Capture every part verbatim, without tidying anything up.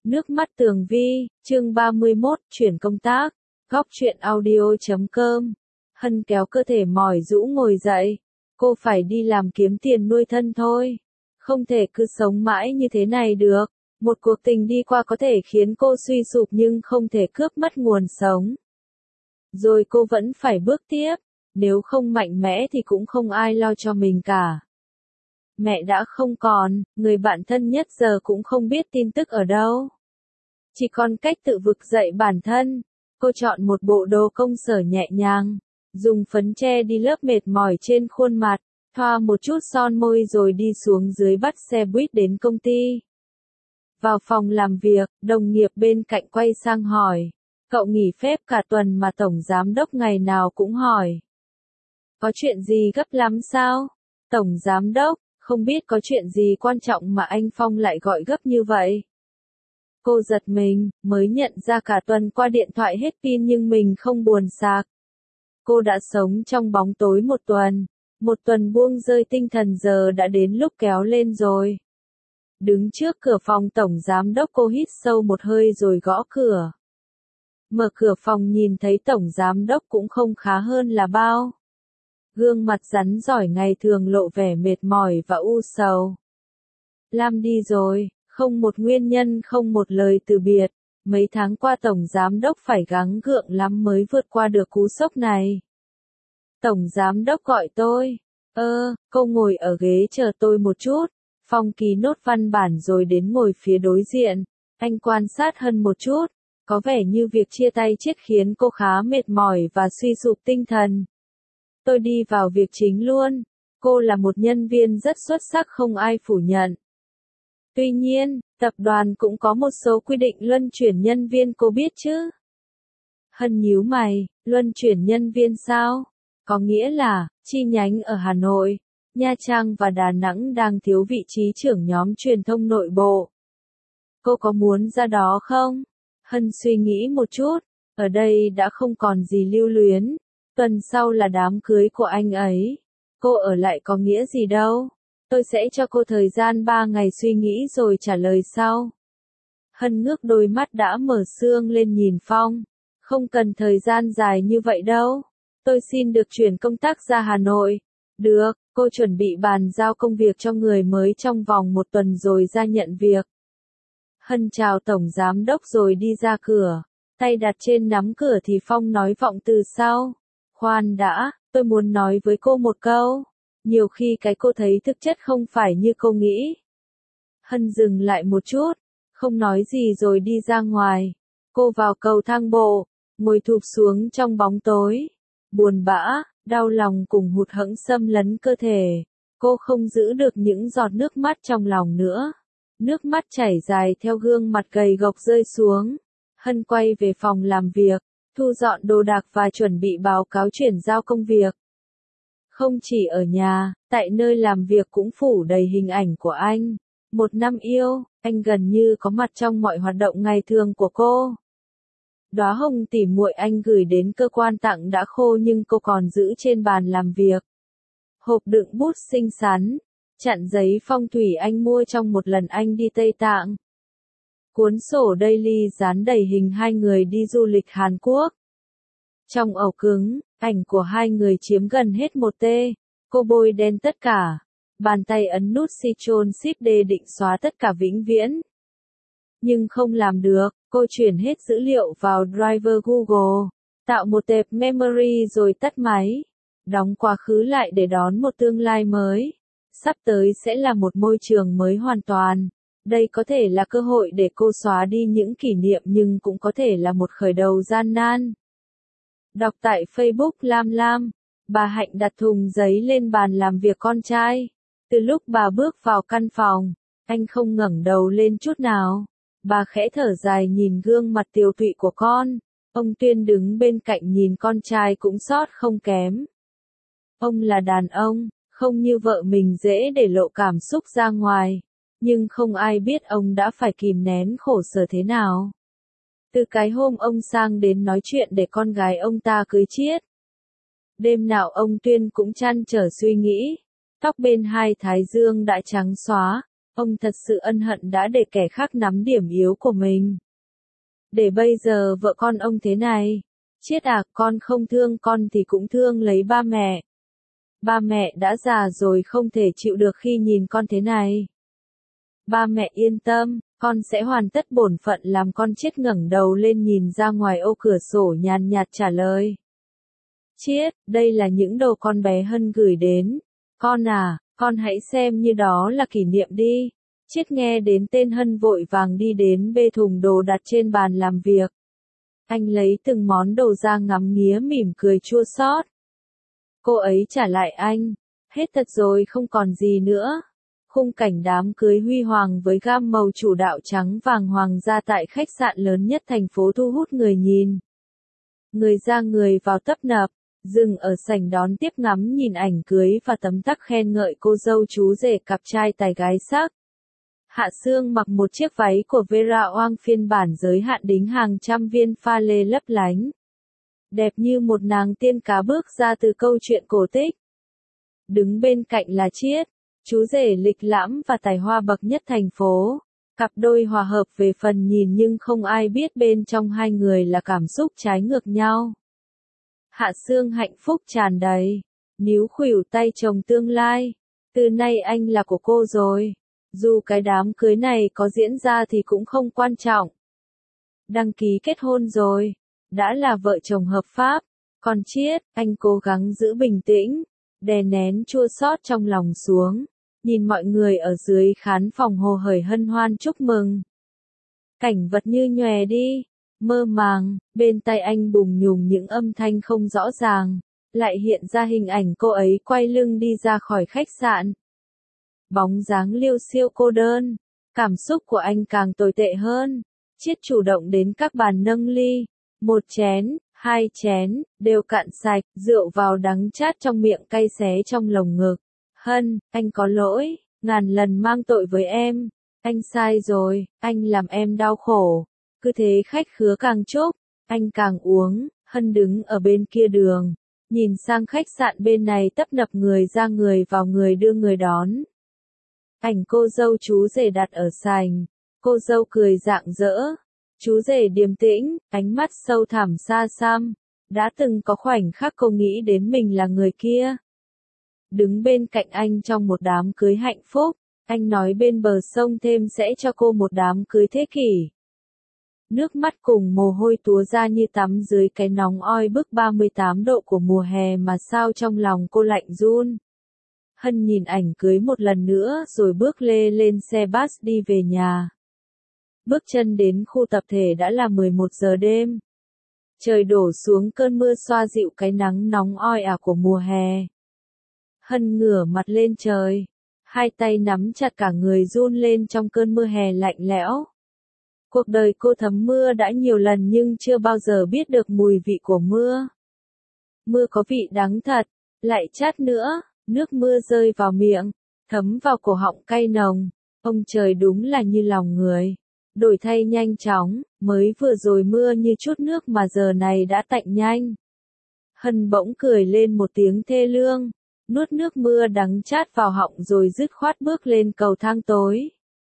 Nước mắt Tường Vi, chương ba mươi mốt, chuyển công tác. Góc truyện audio chấm com. Hân kéo cơ thể mỏi rũ ngồi dậy. Cô phải đi làm kiếm tiền nuôi thân thôi. Không thể cứ sống mãi như thế này được. Một cuộc tình đi qua có thể khiến cô suy sụp nhưng không thể cướp mất nguồn sống. Rồi cô vẫn phải bước tiếp. Nếu không mạnh mẽ thì cũng không ai lo cho mình cả. Mẹ đã không còn, người bạn thân nhất giờ cũng không biết tin tức ở đâu. Chỉ còn cách tự vực dậy bản thân. Cô chọn một bộ đồ công sở nhẹ nhàng, dùng phấn che đi lớp mệt mỏi trên khuôn mặt, thoa một chút son môi rồi đi xuống dưới bắt xe buýt đến công ty. Vào phòng làm việc, đồng nghiệp bên cạnh quay sang hỏi, cậu nghỉ phép cả tuần mà tổng giám đốc ngày nào cũng hỏi. Có chuyện gì gấp lắm sao? Tổng giám đốc, không biết có chuyện gì quan trọng mà anh Phong lại gọi gấp như vậy. Cô giật mình, mới nhận ra cả tuần qua điện thoại hết pin nhưng mình không buồn sạc. Cô đã sống trong bóng tối một tuần, một tuần buông rơi tinh thần giờ đã đến lúc kéo lên rồi. Đứng trước cửa phòng tổng giám đốc cô hít sâu một hơi rồi gõ cửa. Mở cửa phòng nhìn thấy tổng giám đốc cũng không khá hơn là bao. Gương mặt rắn rỏi ngày thường lộ vẻ mệt mỏi và u sầu. Lam đi rồi. Không một nguyên nhân không một lời từ biệt, mấy tháng qua tổng giám đốc phải gắng gượng lắm mới vượt qua được cú sốc này. Tổng giám đốc gọi tôi, ơ, cô ngồi ở ghế chờ tôi một chút, Phong ký nốt văn bản rồi đến ngồi phía đối diện, anh quan sát Hân một chút, có vẻ như việc chia tay chết khiến cô khá mệt mỏi và suy sụp tinh thần. Tôi đi vào việc chính luôn, cô là một nhân viên rất xuất sắc không ai phủ nhận. Tuy nhiên, tập đoàn cũng có một số quy định luân chuyển nhân viên cô biết chứ? Hân nhíu mày, luân chuyển nhân viên sao? Có nghĩa là, chi nhánh ở Hà Nội, Nha Trang và Đà Nẵng đang thiếu vị trí trưởng nhóm truyền thông nội bộ. Cô có muốn ra đó không? Hân suy nghĩ một chút, ở đây đã không còn gì lưu luyến, tuần sau là đám cưới của anh ấy. Cô ở lại có nghĩa gì đâu? Tôi sẽ cho cô thời gian ba ngày suy nghĩ rồi trả lời sau. Hân ngước đôi mắt đã mở sương lên nhìn Phong. Không cần thời gian dài như vậy đâu. Tôi xin được chuyển công tác ra Hà Nội. Được, cô chuẩn bị bàn giao công việc cho người mới trong vòng một tuần rồi ra nhận việc. Hân chào tổng giám đốc rồi đi ra cửa. Tay đặt trên nắm cửa thì Phong nói vọng từ sau. Khoan đã, tôi muốn nói với cô một câu. Nhiều khi cái cô thấy thực chất không phải như cô nghĩ. Hân dừng lại một chút, không nói gì rồi đi ra ngoài. Cô vào cầu thang bộ, ngồi thụp xuống trong bóng tối. Buồn bã, đau lòng cùng hụt hẫng xâm lấn cơ thể. Cô không giữ được những giọt nước mắt trong lòng nữa. Nước mắt chảy dài theo gương mặt gầy gộc rơi xuống. Hân quay về phòng làm việc, thu dọn đồ đạc và chuẩn bị báo cáo chuyển giao công việc. Không chỉ ở nhà, tại nơi làm việc cũng phủ đầy hình ảnh của anh. Một năm yêu, anh gần như có mặt trong mọi hoạt động ngày thường của cô. Đóa hồng tỉ muội anh gửi đến cơ quan tặng đã khô nhưng cô còn giữ trên bàn làm việc. Hộp đựng bút xinh xắn, chặn giấy phong thủy anh mua trong một lần anh đi Tây Tạng. Cuốn sổ daily dán đầy hình hai người đi du lịch Hàn Quốc. Trong ổ cứng, ảnh của hai người chiếm gần hết một tê, cô bôi đen tất cả, bàn tay ấn nút Ctrl Shift D định xóa tất cả vĩnh viễn. Nhưng không làm được, cô chuyển hết dữ liệu vào driver Google, tạo một tệp memory rồi tắt máy, đóng quá khứ lại để đón một tương lai mới. Sắp tới sẽ là một môi trường mới hoàn toàn. Đây có thể là cơ hội để cô xóa đi những kỷ niệm nhưng cũng có thể là một khởi đầu gian nan. Đọc tại Facebook Lam Lam, bà Hạnh đặt thùng giấy lên bàn làm việc con trai. Từ lúc bà bước vào căn phòng, anh không ngẩng đầu lên chút nào. Bà khẽ thở dài nhìn gương mặt tiều tụy của con. Ông Tuyên đứng bên cạnh nhìn con trai cũng xót không kém. Ông là đàn ông, không như vợ mình dễ để lộ cảm xúc ra ngoài. Nhưng không ai biết ông đã phải kìm nén khổ sở thế nào. Từ cái hôm ông sang đến nói chuyện để con gái ông ta cưới chiết. Đêm nào ông Tuyên cũng trăn trở suy nghĩ. Tóc bên hai thái dương đã trắng xóa. Ông thật sự ân hận đã để kẻ khác nắm điểm yếu của mình. Để bây giờ vợ con ông thế này. Chiết à, con không thương con thì cũng thương lấy ba mẹ. Ba mẹ đã già rồi không thể chịu được khi nhìn con thế này. Ba mẹ yên tâm, con sẽ hoàn tất bổn phận làm con Chiết ngẩng đầu lên nhìn ra ngoài ô cửa sổ nhàn nhạt trả lời. Chiết, đây là những đồ con bé Hân gửi đến. Con à, con hãy xem như đó là kỷ niệm đi. Chiết nghe đến tên Hân vội vàng đi đến bê thùng đồ đặt trên bàn làm việc. Anh lấy từng món đồ ra ngắm nghía mỉm cười chua xót. Cô ấy trả lại anh. Hết thật rồi không còn gì nữa. Khung cảnh đám cưới huy hoàng với gam màu chủ đạo trắng vàng hoàng gia tại khách sạn lớn nhất thành phố thu hút người nhìn. Người ra người vào tấp nập, dừng ở sảnh đón tiếp ngắm nhìn ảnh cưới và tấm tắc khen ngợi cô dâu chú rể cặp trai tài gái sắc. Hạ Sương mặc một chiếc váy của Vera Wang phiên bản giới hạn đính hàng trăm viên pha lê lấp lánh. Đẹp như một nàng tiên cá bước ra từ câu chuyện cổ tích. Đứng bên cạnh là Chiết, chú rể lịch lãm và tài hoa bậc nhất thành phố. Cặp đôi hòa hợp về phần nhìn nhưng không ai biết bên trong hai người là cảm xúc trái ngược nhau. Hạ Sương hạnh phúc tràn đầy, níu khuỷu tay chồng tương lai. Từ nay anh là của cô rồi. Dù cái đám cưới này có diễn ra thì cũng không quan trọng. Đăng ký kết hôn rồi, đã là vợ chồng hợp pháp. Còn Chiết, anh cố gắng giữ bình tĩnh, đè nén chua xót trong lòng xuống, nhìn mọi người ở dưới khán phòng hồ hởi hân hoan chúc mừng. Cảnh vật như nhòe đi, mơ màng, bên tai anh bùng nhùng những âm thanh không rõ ràng, lại hiện ra hình ảnh cô ấy quay lưng đi ra khỏi khách sạn. Bóng dáng liêu xiêu cô đơn, cảm xúc của anh càng tồi tệ hơn. Chiết chủ động đến các bàn nâng ly, một chén, hai chén, đều cạn sạch, rượu vào đắng chát trong miệng cay xé trong lồng ngực. Hân, anh có lỗi, ngàn lần mang tội với em, anh sai rồi, anh làm em đau khổ. Cứ thế khách khứa càng chúc, anh càng uống. Hân đứng ở bên kia đường, nhìn sang khách sạn bên này tấp nập người ra người vào người đưa người đón. Ảnh cô dâu chú rể đặt ở sành, cô dâu cười rạng rỡ, chú rể điềm tĩnh, ánh mắt sâu thẳm xa xăm. Đã từng có khoảnh khắc cô nghĩ đến mình là người kia. Đứng bên cạnh anh trong một đám cưới hạnh phúc, anh nói bên bờ sông thêm sẽ cho cô một đám cưới thế kỷ. Nước mắt cùng mồ hôi túa ra như tắm dưới cái nóng oi bức ba mươi tám độ của mùa hè mà sao trong lòng cô lạnh run. Hân nhìn ảnh cưới một lần nữa rồi bước lê lên xe bus đi về nhà. Bước chân đến khu tập thể đã là mười một giờ đêm. Trời đổ xuống cơn mưa xoa dịu cái nắng nóng oi ả của mùa hè. Hân ngửa mặt lên trời, hai tay nắm chặt cả người run lên trong cơn mưa hè lạnh lẽo. Cuộc đời cô thấm mưa đã nhiều lần nhưng chưa bao giờ biết được mùi vị của mưa. Mưa có vị đắng thật, lại chát nữa, nước mưa rơi vào miệng, thấm vào cổ họng cay nồng. Ông trời đúng là như lòng người. Đổi thay nhanh chóng, mới vừa rồi mưa như chút nước mà giờ này đã tạnh nhanh. Hân bỗng cười lên một tiếng thê lương, nuốt nước mưa đắng chát vào họng rồi dứt khoát bước lên cầu thang tối.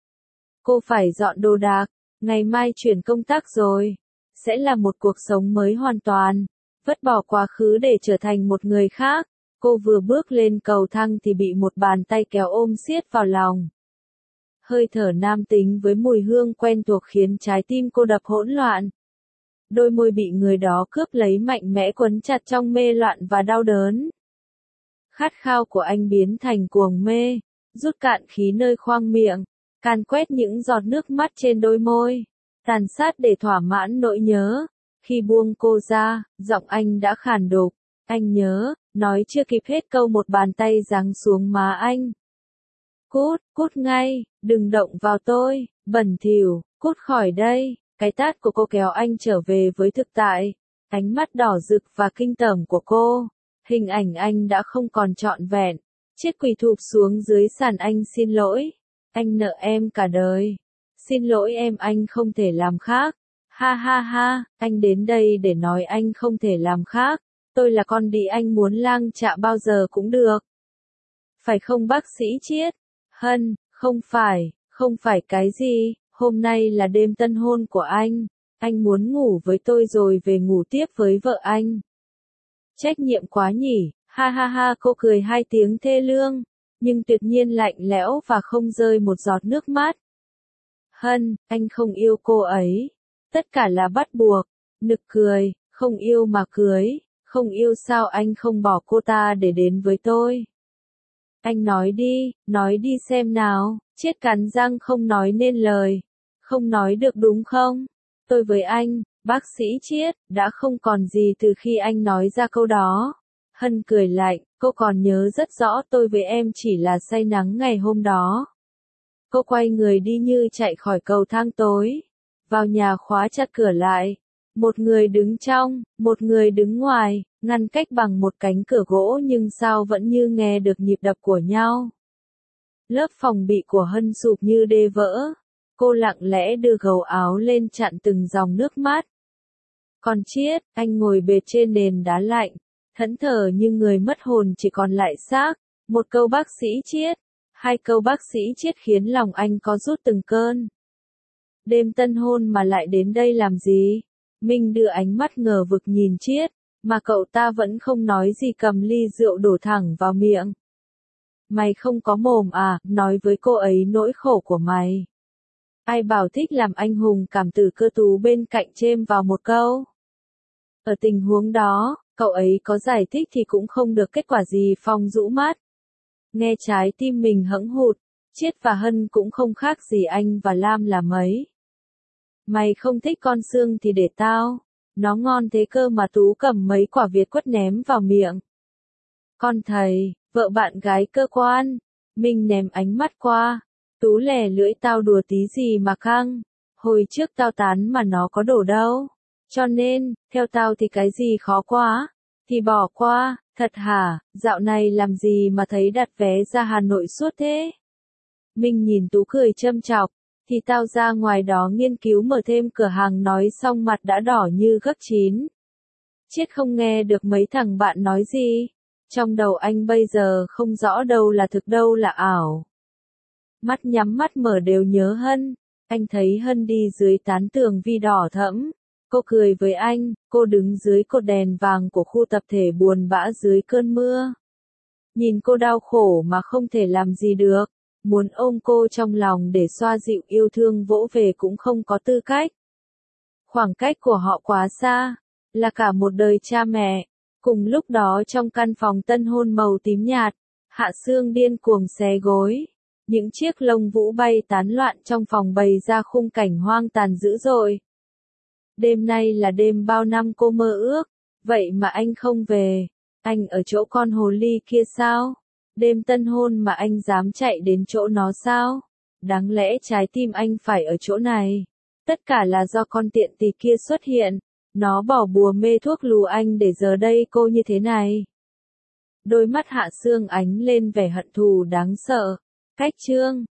Cô phải dọn đồ đạc, ngày mai chuyển công tác rồi. Sẽ là một cuộc sống mới hoàn toàn, vứt bỏ quá khứ để trở thành một người khác. Cô vừa bước lên cầu thang thì bị một bàn tay kéo ôm siết vào lòng. Hơi thở nam tính với mùi hương quen thuộc khiến trái tim cô đập hỗn loạn. Đôi môi bị người đó cướp lấy mạnh mẽ quấn chặt trong mê loạn và đau đớn. Khát khao của anh biến thành cuồng mê, rút cạn khí nơi khoang miệng, càn quét những giọt nước mắt trên đôi môi, tàn sát để thỏa mãn nỗi nhớ. Khi buông cô ra, giọng anh đã khàn đục. Anh nhớ, nói chưa kịp hết câu một bàn tay giáng xuống má anh. Cút, cút ngay, đừng động vào tôi, bẩn thỉu, cút khỏi đây. Cái tát của cô kéo anh trở về với thực tại. Ánh mắt đỏ rực và kinh tởm của cô. Hình ảnh anh đã không còn trọn vẹn. Chiếc quỳ thụp xuống dưới sàn anh xin lỗi. Anh nợ em cả đời. Xin lỗi em, anh không thể làm khác. Ha ha ha, anh đến đây để nói anh không thể làm khác. Tôi là con đĩ anh muốn lang chạ bao giờ cũng được. Phải không bác sĩ Chiết? Hân, không phải, Không phải cái gì, hôm nay là đêm tân hôn của anh. Anh muốn ngủ với tôi rồi về ngủ tiếp với vợ anh. Trách nhiệm quá nhỉ, ha ha ha, cô cười hai tiếng thê lương, nhưng tuyệt nhiên lạnh lẽo và không rơi một giọt nước mắt. Hân, anh không yêu cô ấy. Tất cả là bắt buộc. Nực cười, không yêu mà cưới, không yêu sao anh không bỏ cô ta để đến với tôi. Anh nói đi, nói đi xem nào. Chiết cắn răng không nói nên lời. Không nói được đúng không? Tôi với anh, bác sĩ Chiết, đã không còn gì từ khi anh nói ra câu đó. Hân cười lạnh, cô còn nhớ rất rõ tôi với em chỉ là say nắng ngày hôm đó. Cô quay người đi như chạy khỏi cầu thang tối. Vào nhà khóa chặt cửa lại. Một người đứng trong, một người đứng ngoài, ngăn cách bằng một cánh cửa gỗ nhưng sao vẫn như nghe được nhịp đập của nhau. Lớp phòng bị của Hân sụp như đê vỡ. Cô lặng lẽ đưa gấu áo lên chặn từng dòng nước mắt. Còn Chiết, anh ngồi bệt trên nền đá lạnh, thẫn thờ như người mất hồn chỉ còn lại xác. Một câu bác sĩ Chiết, hai câu bác sĩ Chiết khiến lòng anh có rút từng cơn. Đêm tân hôn mà lại đến đây làm gì? Minh đưa ánh mắt ngờ vực nhìn Chiết, mà cậu ta vẫn không nói gì, cầm ly rượu đổ thẳng vào miệng. Mày không có mồm à, nói với cô ấy nỗi khổ của mày. Ai bảo thích làm anh hùng cảm tử cơ tú bên cạnh chêm vào một câu. Ở tình huống đó, cậu ấy có giải thích thì cũng không được kết quả gì. Phong rũ mắt. Nghe trái tim mình hẫng hụt, Chiết và Hân cũng không khác gì anh và Lam là mấy. Mày không thích con xương thì để tao. Nó ngon thế cơ mà. Tú cầm mấy quả Việt quất ném vào miệng. Con thầy, vợ bạn gái cơ quan. Minh ném ánh mắt qua. Tú lè lưỡi, tao đùa tí gì mà căng. Hồi trước tao tán mà nó có đổ đâu. Cho nên, theo tao thì cái gì khó quá, thì bỏ qua. Thật hả, dạo này làm gì mà thấy đặt vé ra Hà Nội suốt thế? Minh nhìn Tú cười châm chọc. Thì tao ra ngoài đó nghiên cứu mở thêm cửa hàng, nói xong mặt đã đỏ như gấc chín. Chiết không nghe được mấy thằng bạn nói gì. Trong đầu anh bây giờ không rõ đâu là thực đâu là ảo. Mắt nhắm mắt mở đều nhớ Hân. Anh thấy Hân đi dưới tán tường vi đỏ thẫm. Cô cười với anh, cô đứng dưới cột đèn vàng của khu tập thể buồn bã dưới cơn mưa. Nhìn cô đau khổ mà không thể làm gì được. Muốn ôm cô trong lòng để xoa dịu yêu thương vỗ về cũng không có tư cách. Khoảng cách của họ quá xa, là cả một đời cha mẹ. Cùng lúc đó trong căn phòng tân hôn màu tím nhạt, Hạ Sương điên cuồng xé gối. Những chiếc lông vũ bay tán loạn trong phòng bày ra khung cảnh hoang tàn dữ dội. Đêm nay là đêm bao năm cô mơ ước, vậy mà anh không về. Anh ở chỗ con hồ ly kia sao? Đêm tân hôn mà anh dám chạy đến chỗ nó sao? Đáng lẽ trái tim anh phải ở chỗ này. Tất cả là do con tiện tỳ kia xuất hiện. Nó bỏ bùa mê thuốc lù anh để giờ đây cô như thế này. Đôi mắt Hạ Sương ánh lên vẻ hận thù đáng sợ. Cách chương